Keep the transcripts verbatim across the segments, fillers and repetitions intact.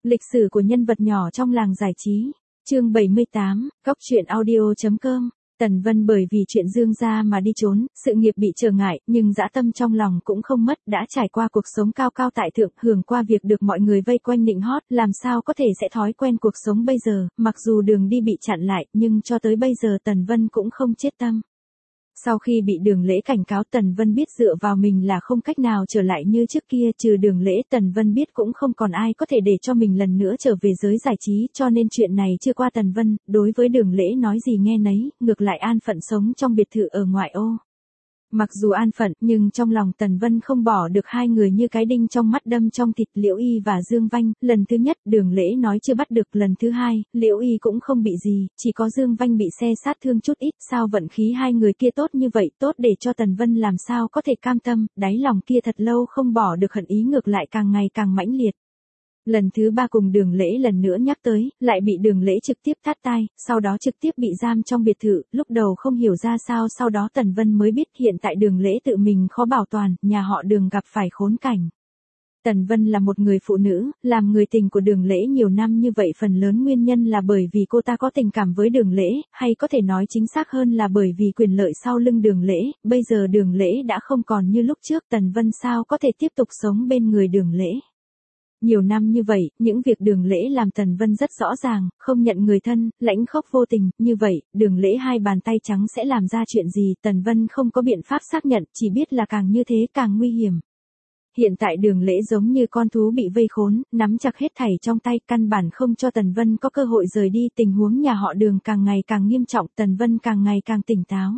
Lịch sử của nhân vật nhỏ trong làng giải trí. Chương bảy mươi tám, Góc truyện audio.com. Tần Vân bởi vì chuyện Dương gia mà đi trốn, sự nghiệp bị trở ngại, nhưng dã tâm trong lòng cũng không mất, đã trải qua cuộc sống cao cao tại thượng, hưởng qua việc được mọi người vây quanh nịnh hót, làm sao có thể sẽ thói quen cuộc sống bây giờ, mặc dù đường đi bị chặn lại, nhưng cho tới bây giờ Tần Vân cũng không chết tâm. Sau khi bị Đường Lễ cảnh cáo, Tần Vân biết dựa vào mình là không cách nào trở lại như trước kia, trừ Đường Lễ Tần Vân biết cũng không còn ai có thể để cho mình lần nữa trở về giới giải trí, cho nên chuyện này chưa qua Tần Vân, đối với Đường Lễ nói gì nghe nấy, ngược lại an phận sống trong biệt thự ở ngoại ô. Mặc dù an phận, nhưng trong lòng Tần Vân không bỏ được hai người như cái đinh trong mắt đâm trong thịt, Liễu Y và Dương Vanh. Lần thứ nhất Đường Lễ nói chưa bắt được, lần thứ hai, Liễu Y cũng không bị gì, chỉ có Dương Vanh bị xe sát thương chút ít. Sao vận khí hai người kia tốt như vậy, tốt để cho Tần Vân làm sao có thể cam tâm, đáy lòng kia thật lâu không bỏ được hận ý, ngược lại càng ngày càng mãnh liệt. Lần thứ ba cùng Đường Lễ lần nữa nhắc tới, lại bị Đường Lễ trực tiếp tát tai, sau đó trực tiếp bị giam trong biệt thự, lúc đầu không hiểu ra sao, sau đó Tần Vân mới biết hiện tại Đường Lễ tự mình khó bảo toàn, nhà họ Đường gặp phải khốn cảnh. Tần Vân là một người phụ nữ, làm người tình của Đường Lễ nhiều năm như vậy, phần lớn nguyên nhân là bởi vì cô ta có tình cảm với Đường Lễ, hay có thể nói chính xác hơn là bởi vì quyền lợi sau lưng Đường Lễ. Bây giờ Đường Lễ đã không còn như lúc trước, Tần Vân sao có thể tiếp tục sống bên người Đường Lễ. Nhiều năm như vậy, những việc Đường Lễ làm Tần Vân rất rõ ràng, không nhận người thân, lãnh khốc vô tình, như vậy, Đường Lễ hai bàn tay trắng sẽ làm ra chuyện gì, Tần Vân không có biện pháp xác nhận, chỉ biết là càng như thế càng nguy hiểm. Hiện tại Đường Lễ giống như con thú bị vây khốn, nắm chặt hết thảy trong tay, căn bản không cho Tần Vân có cơ hội rời đi, tình huống nhà họ Đường càng ngày càng nghiêm trọng, Tần Vân càng ngày càng tỉnh táo.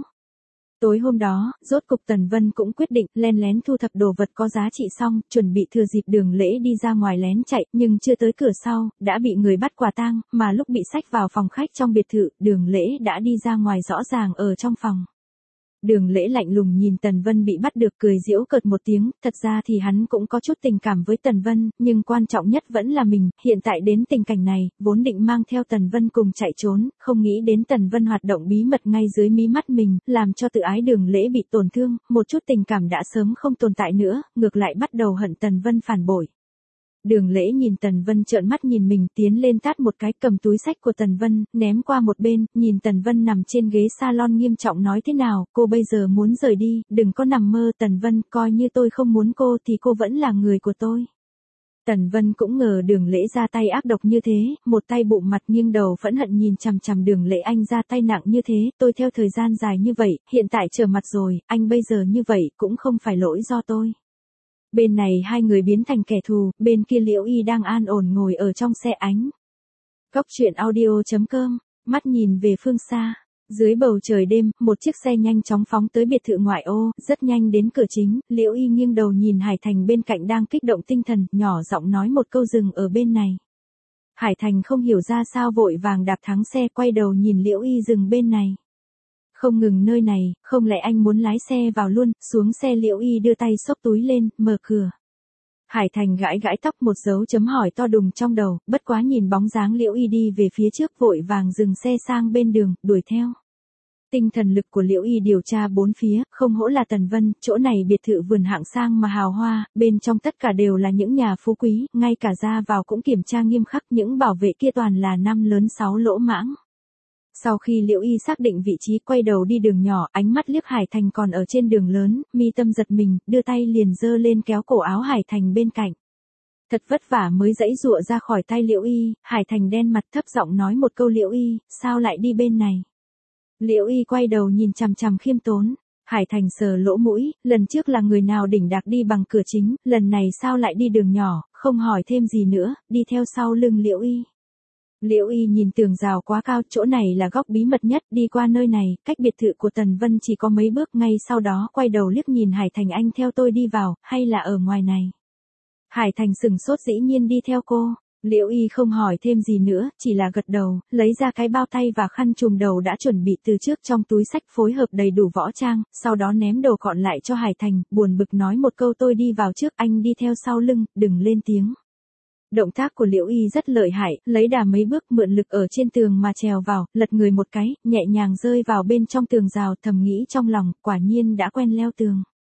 Tối hôm đó, rốt cục Tần Vân cũng quyết định len lén thu thập đồ vật có giá trị xong, chuẩn bị thừa dịp Đường Lễ đi ra ngoài lén chạy, nhưng chưa tới cửa sau, đã bị người bắt quả tang, mà lúc bị xách vào phòng khách trong biệt thự, Đường Lễ đã đi ra ngoài rõ ràng ở trong phòng. Đường Lễ lạnh lùng nhìn Tần Vân bị bắt được, cười giễu cợt một tiếng, thật ra thì hắn cũng có chút tình cảm với Tần Vân, nhưng quan trọng nhất vẫn là mình, hiện tại đến tình cảnh này, vốn định mang theo Tần Vân cùng chạy trốn, không nghĩ đến Tần Vân hoạt động bí mật ngay dưới mí mắt mình, làm cho tự ái Đường Lễ bị tổn thương, một chút tình cảm đã sớm không tồn tại nữa, ngược lại bắt đầu hận Tần Vân phản bội. Đường Lễ nhìn Tần Vân trợn mắt nhìn mình, tiến lên tát một cái, cầm túi xách của Tần Vân, ném qua một bên, nhìn Tần Vân nằm trên ghế salon nghiêm trọng nói, thế nào, cô bây giờ muốn rời đi, đừng có nằm mơ. Tần Vân, coi như tôi không muốn cô thì cô vẫn là người của tôi. Tần Vân cũng ngờ Đường Lễ ra tay ác độc như thế, một tay bụng mặt nghiêng đầu phẫn hận nhìn chằm chằm Đường Lễ, anh ra tay nặng như thế, tôi theo thời gian dài như vậy, hiện tại trở mặt rồi, anh bây giờ như vậy cũng không phải lỗi do tôi. Bên này hai người biến thành kẻ thù, bên kia Liễu Y đang an ổn ngồi ở trong xe ánh. Góc truyện audio.com, mắt nhìn về phương xa. Dưới bầu trời đêm, một chiếc xe nhanh chóng phóng tới biệt thự ngoại ô, rất nhanh đến cửa chính, Liễu Y nghiêng đầu nhìn Hải Thành bên cạnh đang kích động tinh thần, nhỏ giọng nói một câu, dừng ở bên này. Hải Thành không hiểu ra sao vội vàng đạp thắng xe, quay đầu nhìn Liễu Y, dừng bên này. Không ngừng nơi này, không lẽ anh muốn lái xe vào luôn? Xuống xe, Liễu Y đưa tay xốc túi lên, mở cửa. Hải Thành gãi gãi tóc, một dấu chấm hỏi to đùng trong đầu, bất quá nhìn bóng dáng Liễu Y đi về phía trước, vội vàng dừng xe sang bên đường, đuổi theo. Tinh thần lực của Liễu Y điều tra bốn phía, không hổ là Tần Vân, chỗ này biệt thự vườn hạng sang mà hào hoa, bên trong tất cả đều là những nhà phú quý, ngay cả ra vào cũng kiểm tra nghiêm khắc, những bảo vệ kia toàn là năm lớn sáu lỗ mãng. Sau khi Liễu Y xác định vị trí, quay đầu đi đường nhỏ, ánh mắt liếc Hải Thành còn ở trên đường lớn, mi tâm giật mình, đưa tay liền giơ lên kéo cổ áo Hải Thành bên cạnh. Thật vất vả mới giãy giụa ra khỏi tay Liễu Y, Hải Thành đen mặt thấp giọng nói một câu, Liễu Y, sao lại đi bên này? Liễu Y quay đầu nhìn chằm chằm khiêm tốn. Hải Thành sờ lỗ mũi, lần trước là người nào đỉnh đạc đi bằng cửa chính, lần này sao lại đi đường nhỏ, không hỏi thêm gì nữa, đi theo sau lưng Liễu Y. Liễu Y nhìn tường rào quá cao, chỗ này là góc bí mật nhất, đi qua nơi này, cách biệt thự của Tần Vân chỉ có mấy bước, ngay sau đó quay đầu liếc nhìn Hải Thành, anh theo tôi đi vào, hay là ở ngoài này? Hải Thành sừng sốt, dĩ nhiên đi theo cô. Liễu Y không hỏi thêm gì nữa, chỉ là gật đầu, lấy ra cái bao tay và khăn trùm đầu đã chuẩn bị từ trước trong túi xách, phối hợp đầy đủ võ trang, sau đó ném đồ còn lại cho Hải Thành, buồn bực nói một câu, tôi đi vào trước, anh đi theo sau lưng, đừng lên tiếng. Động tác của Liễu Y rất lợi hại, lấy đà mấy bước, mượn lực ở trên tường mà trèo vào, lật người một cái, nhẹ nhàng rơi vào bên trong tường rào, thầm nghĩ trong lòng, quả nhiên đã quen leo tường.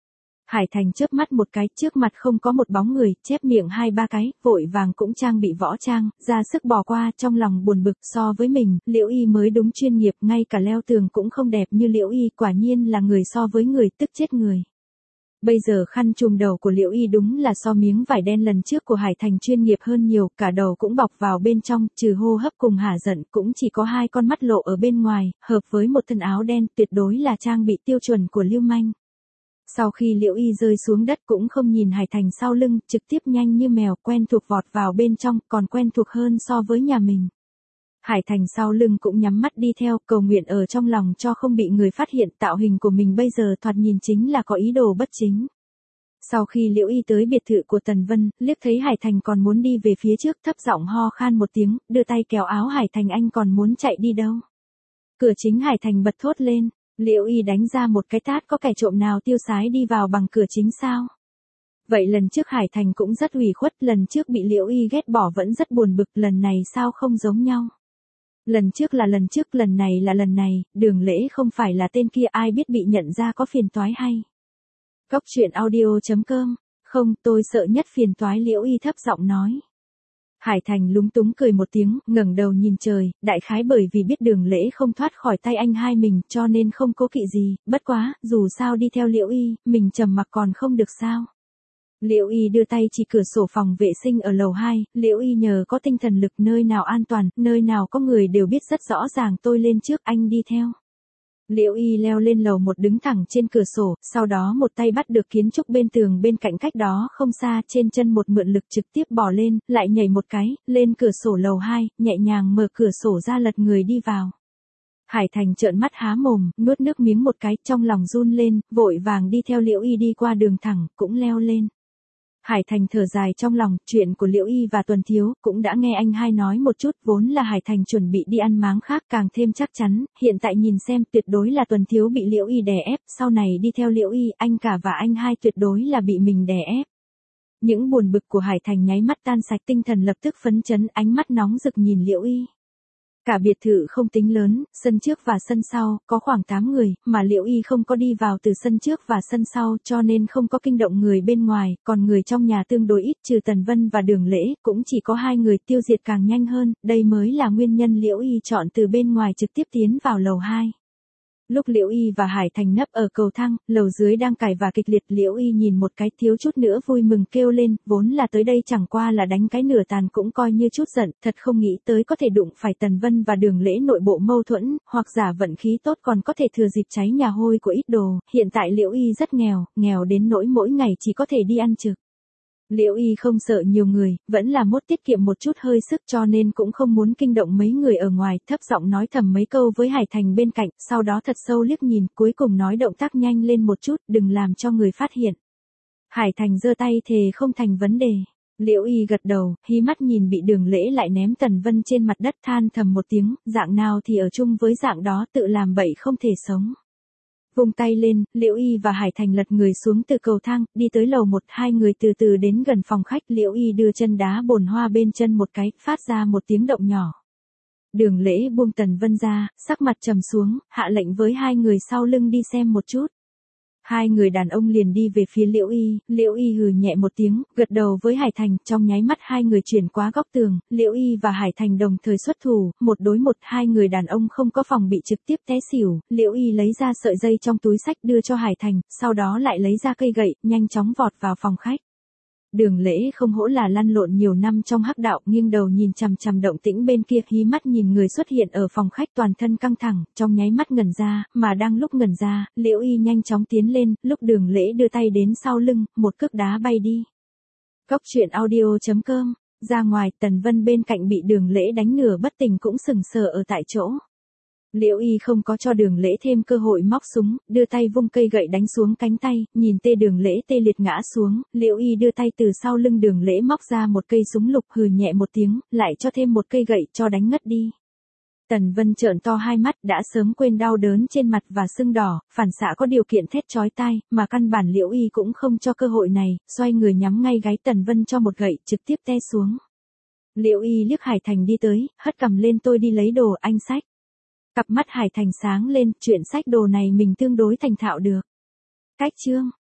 Hải Thành chớp mắt một cái, trước mặt không có một bóng người, chép miệng hai ba cái, vội vàng cũng trang bị võ trang, ra sức bò qua, trong lòng buồn bực, so với mình, Liễu Y mới đúng chuyên nghiệp, ngay cả leo tường cũng không đẹp như Liễu Y, quả nhiên là người so với người, tức chết người. Bây giờ khăn trùm đầu của Liễu Y đúng là so miếng vải đen lần trước của Hải Thành chuyên nghiệp hơn nhiều, cả đầu cũng bọc vào bên trong, trừ hô hấp cùng hả giận, cũng chỉ có hai con mắt lộ ở bên ngoài, hợp với một thân áo đen, tuyệt đối là trang bị tiêu chuẩn của lưu manh. Sau khi Liễu Y rơi xuống đất cũng không nhìn Hải Thành sau lưng, trực tiếp nhanh như mèo, quen thuộc vọt vào bên trong, còn quen thuộc hơn so với nhà mình. Hải Thành sau lưng cũng nhắm mắt đi theo, cầu nguyện ở trong lòng cho không bị người phát hiện, tạo hình của mình bây giờ thoạt nhìn chính là có ý đồ bất chính. Sau khi Liễu Y tới biệt thự của Tần Vân, liếc thấy Hải Thành còn muốn đi về phía trước, thấp giọng ho khan một tiếng, đưa tay kéo áo Hải Thành, anh còn muốn chạy đi đâu? Cửa chính Hải Thành bật thốt lên. Liễu Y đánh ra một cái tát, có kẻ trộm nào tiêu sái đi vào bằng cửa chính sao? Vậy lần trước Hải Thành cũng rất ủy khuất, lần trước bị Liễu Y ghét bỏ vẫn rất buồn bực, lần này sao không giống nhau? Lần trước là lần trước, lần này là lần này, Đường Lễ không phải là tên kia, ai biết bị nhận ra có phiền toái hay? Cốc truyện audio chấm com, không, tôi sợ nhất phiền toái, Liễu Y thấp giọng nói. Hải Thành lúng túng cười một tiếng, ngẩng đầu nhìn trời, đại khái bởi vì biết Đường Lễ không thoát khỏi tay anh hai mình, cho nên không cố kỵ gì, bất quá, dù sao đi theo Liễu Y, mình trầm mặc còn không được sao. Liễu Y đưa tay chỉ cửa sổ phòng vệ sinh ở lầu hai, Liễu Y nhờ có tinh thần lực, nơi nào an toàn, nơi nào có người đều biết rất rõ ràng, tôi lên trước, anh đi theo. Liễu Y leo lên lầu một, đứng thẳng trên cửa sổ, sau đó một tay bắt được kiến trúc bên tường bên cạnh cách đó không xa, trên chân một mượn lực trực tiếp bò lên, lại nhảy một cái, lên cửa sổ lầu hai, nhẹ nhàng mở cửa sổ ra, lật người đi vào. Hải Thành trợn mắt há mồm, nuốt nước miếng một cái, trong lòng run lên, vội vàng đi theo Liễu Y đi qua đường thẳng, cũng leo lên. Hải Thành thở dài trong lòng, chuyện của Liễu Y và Tuần Thiếu, cũng đã nghe anh hai nói một chút, vốn là Hải Thành chuẩn bị đi ăn máng khác, càng thêm chắc chắn, hiện tại nhìn xem, tuyệt đối là Tuần Thiếu bị Liễu Y đè ép, sau này đi theo Liễu Y, anh cả và anh hai tuyệt đối là bị mình đè ép. Những buồn bực của Hải Thành nháy mắt tan sạch, tinh thần lập tức phấn chấn, ánh mắt nóng rực nhìn Liễu Y. Cả biệt thự không tính lớn, sân trước và sân sau, có khoảng tám người, mà Liễu Y không có đi vào từ sân trước và sân sau, cho nên không có kinh động người bên ngoài, còn người trong nhà tương đối ít, trừ Tần Vân và Đường Lễ, cũng chỉ có hai người, tiêu diệt càng nhanh hơn, đây mới là nguyên nhân Liễu Y chọn từ bên ngoài trực tiếp tiến vào lầu hai. Lúc Liễu Y và Hải Thành nấp ở cầu thang, lầu dưới đang cãi vã kịch liệt, Liễu Y nhìn một cái, thiếu chút nữa vui mừng kêu lên, vốn là tới đây chẳng qua là đánh cái nửa tàn, cũng coi như chút giận, thật không nghĩ tới có thể đụng phải Tần Vân và Đường Lễ nội bộ mâu thuẫn, hoặc giả vận khí tốt còn có thể thừa dịp cháy nhà hôi của ít đồ, hiện tại Liễu Y rất nghèo, nghèo đến nỗi mỗi ngày chỉ có thể đi ăn trực. Liễu Y không sợ nhiều người, vẫn là mốt tiết kiệm một chút hơi sức, cho nên cũng không muốn kinh động mấy người ở ngoài, thấp giọng nói thầm mấy câu với Hải Thành bên cạnh, sau đó thật sâu liếc nhìn, cuối cùng nói động tác nhanh lên một chút, đừng làm cho người phát hiện. Hải Thành giơ tay thề không thành vấn đề. Liễu Y gật đầu, hí mắt nhìn bị Đường Lễ lại ném Tần Vân trên mặt đất, than thầm một tiếng, dạng nào thì ở chung với dạng đó, tự làm bậy không thể sống. Vung tay lên, Liễu Y và Hải Thành lật người xuống từ cầu thang, đi tới lầu một, hai người từ từ đến gần phòng khách, Liễu Y đưa chân đá bồn hoa bên chân một cái, phát ra một tiếng động nhỏ. Đường Lễ buông Tần Vân ra, sắc mặt trầm xuống, hạ lệnh với hai người sau lưng đi xem một chút. Hai người đàn ông liền đi về phía Liễu Y, Liễu Y hừ nhẹ một tiếng, gật đầu với Hải Thành, trong nháy mắt hai người chuyển qua góc tường, Liễu Y và Hải Thành đồng thời xuất thủ, một đối một, hai người đàn ông không có phòng bị trực tiếp té xỉu, Liễu Y lấy ra sợi dây trong túi xách đưa cho Hải Thành, sau đó lại lấy ra cây gậy, nhanh chóng vọt vào phòng khách. Đường Lễ không hổ là lăn lộn nhiều năm trong hắc đạo, nghiêng đầu nhìn chằm chằm động tĩnh bên kia, hí mắt nhìn người xuất hiện ở phòng khách, toàn thân căng thẳng, trong nháy mắt ngẩn ra, mà đang lúc ngẩn ra, Liễu Y nhanh chóng tiến lên, lúc Đường Lễ đưa tay đến sau lưng, một cước đá bay đi. Cốc truyện audio chấm com, ra ngoài, Tần Vân bên cạnh bị Đường Lễ đánh nửa bất tỉnh cũng sừng sờ ở tại chỗ. Liễu Y không có cho Đường Lễ thêm cơ hội móc súng, đưa tay vung cây gậy đánh xuống cánh tay, nhìn tê Đường Lễ tê liệt ngã xuống, Liễu Y đưa tay từ sau lưng Đường Lễ móc ra một cây súng lục, hừ nhẹ một tiếng, lại cho thêm một cây gậy cho đánh ngất đi. Tần Vân trợn to hai mắt, đã sớm quên đau đớn trên mặt và sưng đỏ, phản xạ có điều kiện thét chói tai, mà căn bản Liễu Y cũng không cho cơ hội này, xoay người nhắm ngay gáy Tần Vân cho một gậy, trực tiếp té xuống. Liễu Y liếc Hải Thành đi tới, hất cằm lên, tôi đi lấy đồ, anh xách. Cặp mắt Hải Thành sáng lên, chuyện xách đồ này mình tương đối thành thạo được. Cách chương